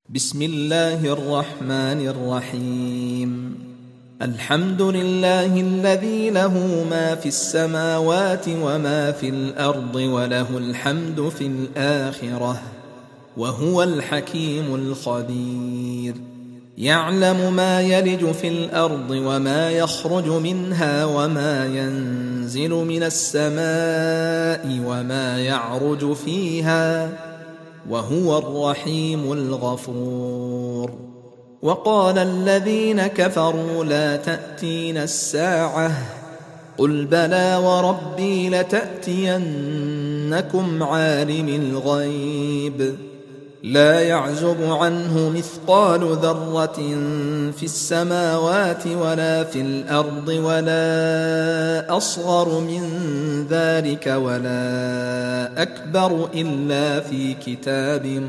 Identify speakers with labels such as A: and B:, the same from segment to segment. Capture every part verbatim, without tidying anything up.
A: بسم الله الرحمن الرحيم. الحمد لله الذي له ما في السماوات وما في الأرض وله الحمد في الآخرة وهو الحكيم الخبير. يعلم ما يلج في الأرض وما يخرج منها وما ينزل من السماء وما يعرج فيها وهو الرحيم الغفور. وقال الذين كفروا لا تأتينا الساعة قل بلى وربي لتأتينكم عالم الغيب لا يعزب عنه مثقال ذرة في السماوات ولا في الأرض ولا أصغر من ذلك ولا أكبر إلا في كتاب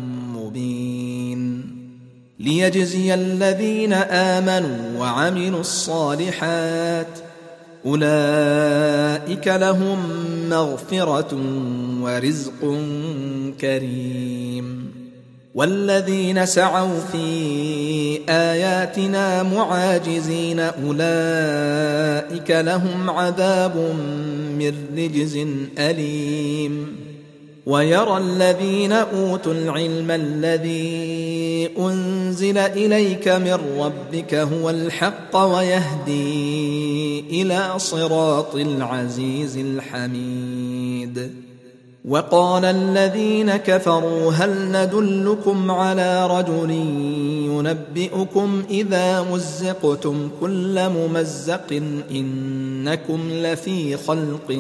A: مبين ليجزي الذين آمنوا وعملوا الصالحات أولئك لهم مغفرة ورزق كريم. والذين سعوا في آياتنا معاجزين أولئك لهم عذاب من رجز أليم. ويرى الذين أوتوا العلم الذي أنزل إليك من ربك هو الحق ويهدي إلى صراط العزيز الحميد. وقال الذين كفروا هل ندلكم على رجل ينبئكم إذا مزقتم كل ممزق إنكم لفي خلق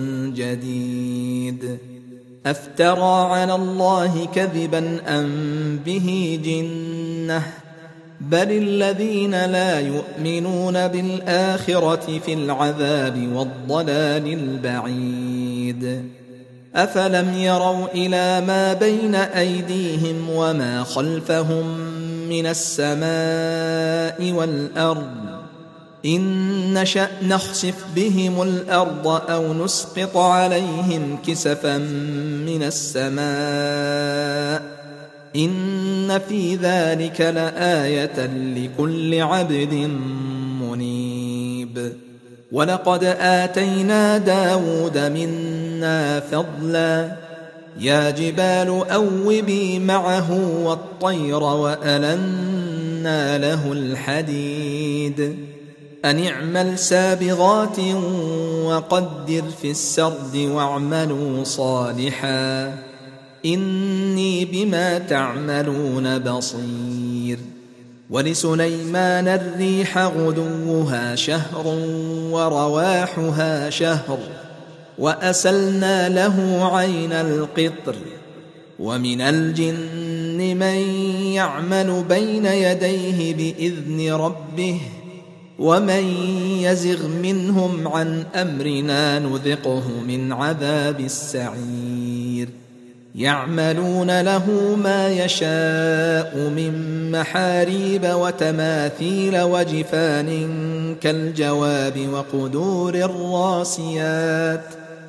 A: جديد أفترى على الله كذبا أم به جنة بل الذين لا يؤمنون بالآخرة في العذاب والضلال البعيد. أفلم يروا إلى ما بين أيديهم وما خلفهم من السماء والأرض إن نشأ نخسف بهم الأرض أو نسقط عليهم كسفا من السماء إن في ذلك لآية لكل عبد منيب. ولقد آتينا داود منا فضلا يا جبال أوبي معه والطير وألنا له الحديد أن اعمل سابغات وقدر في السرد واعملوا صالحا إني بما تعملون بصير. ولسليمان الريح غدوها شهر ورواحها شهر وأسلنا له عين القطر. ومن الجن من يعمل بين يديه بإذن ربه ومن يزغ منهم عن أمرنا نذقه من عذاب السعير. يعملون له ما يشاء من محاريب وتماثيل وجفان كالجواب وقدور الراسيات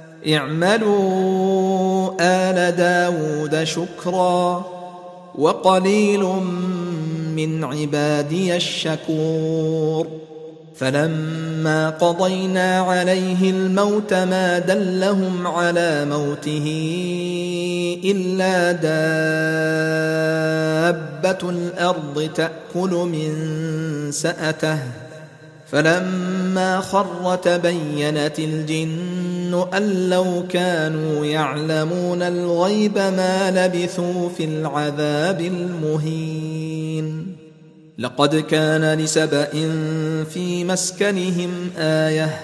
A: اعملوا آل داود شكرا وقليل من عبادي الشكور. فلما قضينا عليه الموت ما دلهم على موته إلا دابة الأرض تأكل من سأته فلما خر تبينت الجن أن لو كانوا يعلمون الغيب ما لبثوا في العذاب المهين. لقد كان لسبأ في مسكنهم آية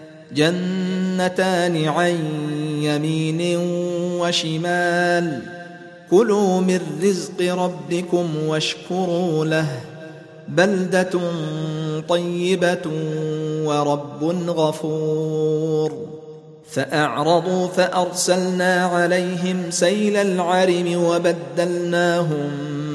A: جنتان عن يمين وشمال كلوا من رزق ربكم واشكروا له بلدة طيبة ورب غفور. فأعرضوا فأرسلنا عليهم سيل العرم وبدلناهم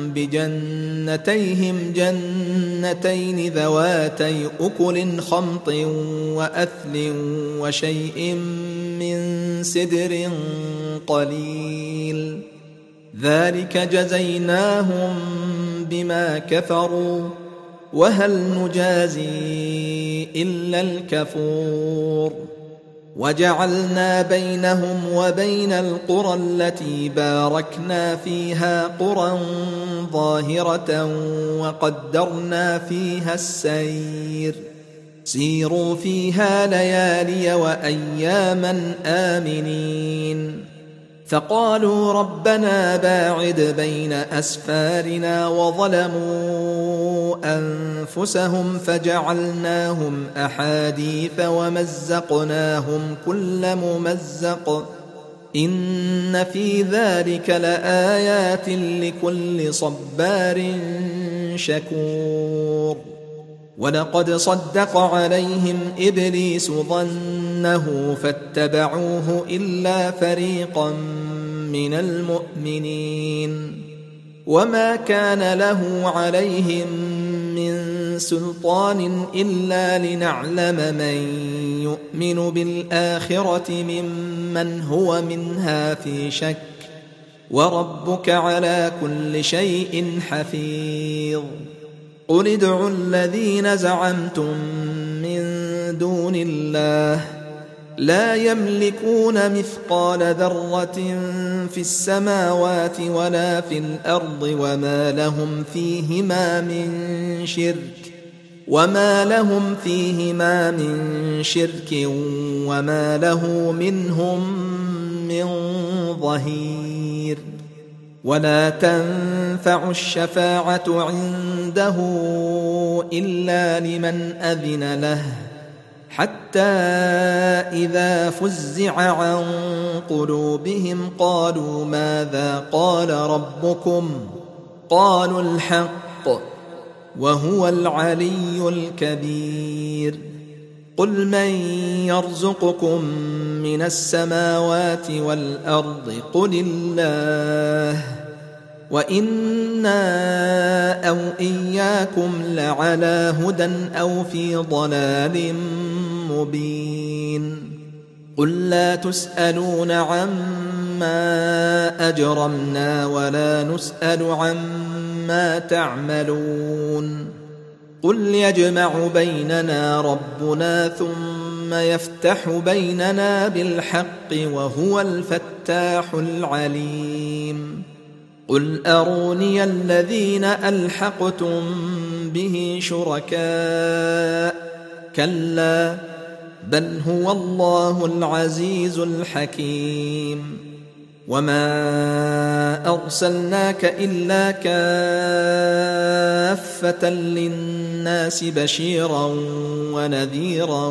A: بجنتيهم جنتين ذواتي أكل خمط وأثل وشيء من سدر قليل ذلك جزيناهم بما كفروا وهل نجازي إلا الكفور وجعلنا بينهم وبين القرى التي باركنا فيها قرى ظاهرة وقدرنا فيها السير سيروا فيها ليالي وأياما آمنين فقالوا ربنا باعد بين أسفارنا وظلموا أنفسهم فجعلناهم أحاديث ومزقناهم كل ممزق إن في ذلك لآيات لكل صبار شكور ولقد صدق عليهم إبليس ظنه فاتبعوه إلا فريقا من المؤمنين وما كان له عليهم من سلطان إلا لنعلم من يؤمن بالآخرة ممن هو منها في شك وربك على كل شيء حفيظ قل ادعوا الذين زعمتم من دون الله لا يملكون مثقال ذرة في السماوات ولا في الأرض وما لهم فيهما من شرك وما لهم فيهما من شرك وما له منهم من ظهير ولا تنفع الشفاعة عنده إلا لمن أذن له حتى إذا فزع عن قلوبهم قالوا ماذا قال ربكم قالوا الحق وهو العلي الكبير قل من يرزقكم من السماوات والأرض قل الله وإنا أو إياكم لعلى هدى أو في ضلال مبين قل لا تسألون عما أجرمنا ولا نسأل عما تعملون قل يجمع بيننا ربنا ثم يفتح بيننا بالحق وهو الفتاح العليم قل أروني الذين ألحقتم به شركاء كلا بل هو الله العزيز الحكيم وما أرسلناك إلا كافة للناس بشيرا ونذيرا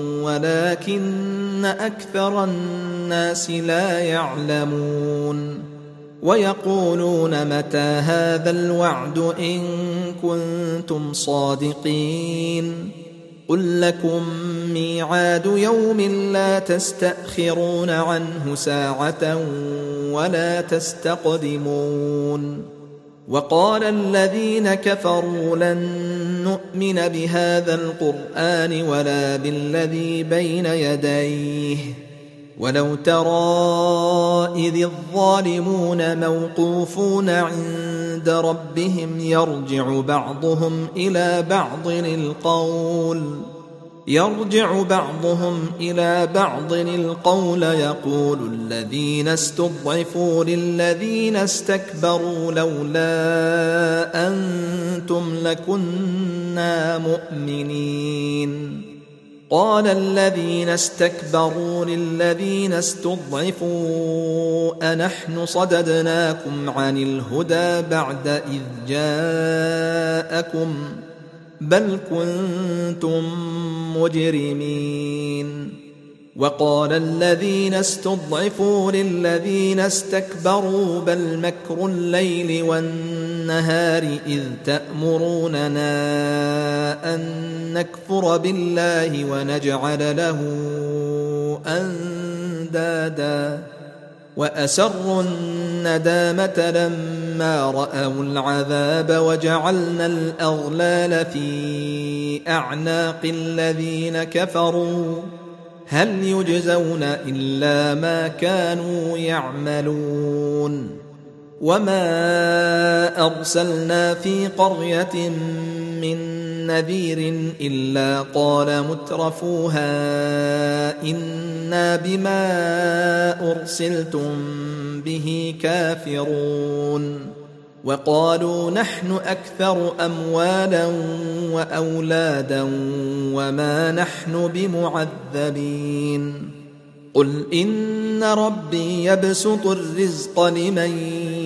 A: ولكن أكثر الناس لا يعلمون ويقولون متى هذا الوعد إن كنتم صادقين قل لكم ميعاد يوم لا تستأخرون عنه ساعة ولا تستقدمون وقال الذين كفروا لن نؤمن بهذا القرآن ولا بالذي بين يديه ولو ترى إذ الظالمون موقوفون عند ربهم يرجع بعضهم إلى بعض القول يرجع بعضهم إلى بعض القول يقول الذين استضعفوا للذين استكبروا لولا أنتم لكنا مؤمنين قال الذين استكبروا للذين استضعفوا أنحن صددناكم عن الهدى بعد إذ جاءكم بل كنتم مجرمين وقال الذين استضعفوا للذين استكبروا بل مكر الليل والنهار إذ تأمروننا أن نكفر بالله ونجعل له أندادا وأسروا الندامة لما رأوا العذاب وجعلنا الأغلال في أعناق الذين كفروا هل يجزون إلا ما كانوا يعملون وما أرسلنا في قرية من نذير إلا قال مترفوها إنا بما أرسلتم به كافرون وقالوا نحن أكثر أموالا وأولادا وما نحن بمعذبين قل إن ربي يبسط الرزق لمن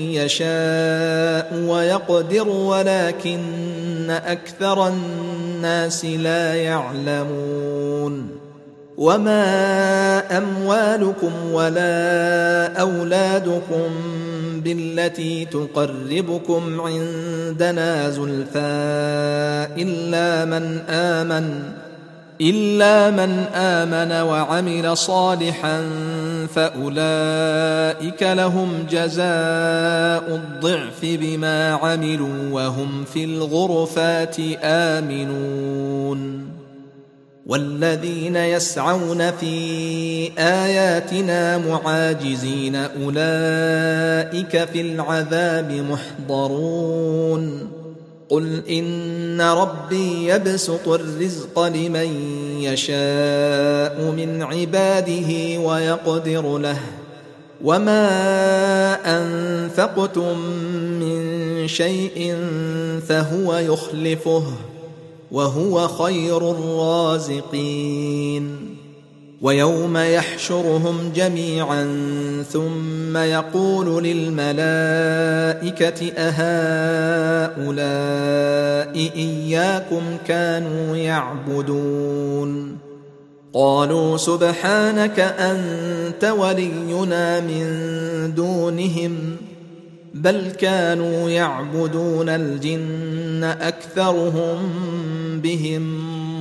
A: يشاء ويقدر ولكن أكثر الناس لا يعلمون وما أموالكم ولا أولادكم بالتي تقربكم عندنا زلفى إلا من آمن إلا من آمن وعمل صالحا فأولئك لهم جزاء الضعف بما عملوا وهم في الغرفات آمنون والذين يسعون في آياتنا معاجزين أولئك في العذاب محضرون قل إن ربي يبسط الرزق لمن يشاء من عباده ويقدر له وما أنفقتم من شيء فهو يخلفه وهو خير الرازقين ويوم يحشرهم جميعا ثم يقول للملائكة أهؤلاء إياكم كانوا يعبدون قالوا سبحانك أنت ولينا من دونهم بل كانوا يعبدون الجن أكثرهم بهم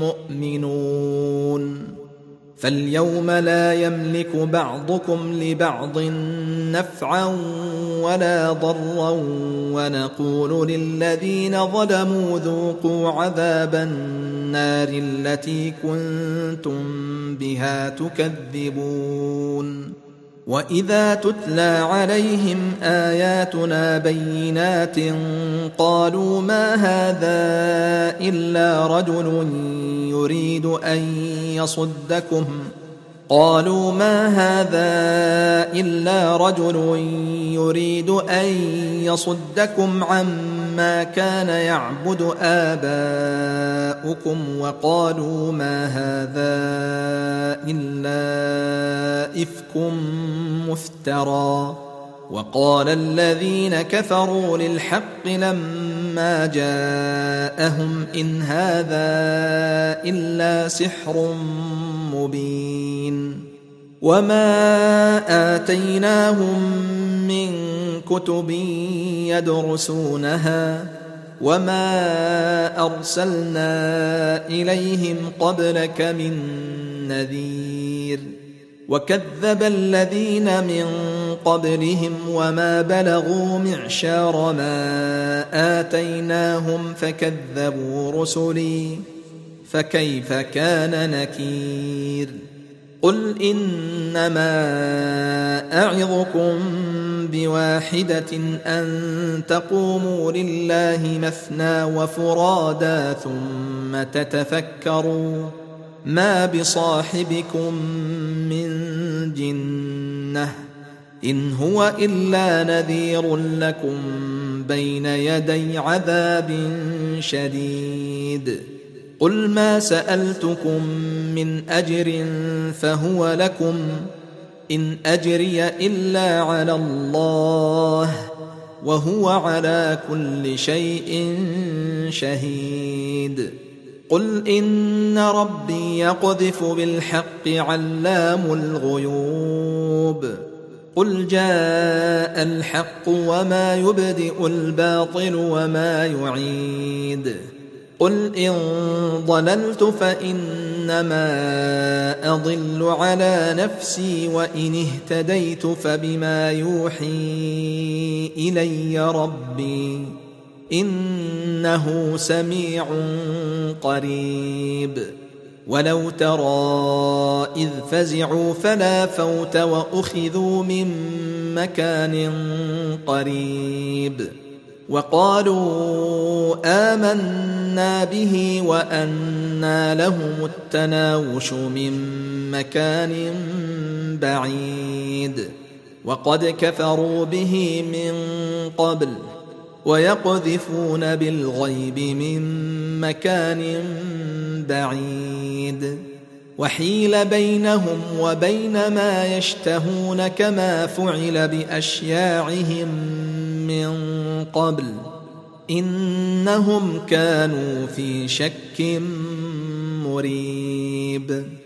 A: مؤمنون فاليوم لا يملك بعضكم لبعض نفعا ولا ضرا ونقول للذين ظلموا ذوقوا عذاب النار التي كنتم بها تكذبون وإذا تتلى عليهم آياتنا بينات قالوا ما هذا إلا رجل يريد أن يصدكم قالوا ما هذا إلا رجل يريد أن يصدكم عما كان يعبد آباؤكم وقالوا ما هذا إلا إفك مفترى وقال الذين كفروا للحق لما جاءهم إن هذا إلا سحر مبين وما آتيناهم من كتب يدرسونها وما أرسلنا إليهم قبلك من نذير وكذب الذين من قبلهم وما بلغوا معشار ما آتيناهم فكذبوا رسلي فكيف كان نكير قل إنما أعظكم بواحدة أن تقوموا لله مثنى وفرادا ثم تتفكروا ما بصاحبكم من جنة إن هو إلا نذير لكم بين يدي عذاب شديد قل ما سألتكم من أجر فهو لكم إن أجري إلا على الله وهو على كل شيء شهيد قل إن ربي يقذف بالحق علام الغيوب قل جاء الحق وما يبدئ الباطل وما يعيد قل إن ضللت فإنما أضل على نفسي وإن اهتديت فبما يوحي إلي ربي إنه سميع قريب ولو ترى إذ فزعوا فلا فوت وأخذوا من مكان قريب وقالوا آمنا به وأنى لهم التناوش من مكان بعيد وقد كفروا به من قبل ويقذفون بالغيب من مكان بعيد وحيل بينهم وبين ما يشتهون كما فعل بأشياعهم من قبل إنهم كانوا في شك مريب.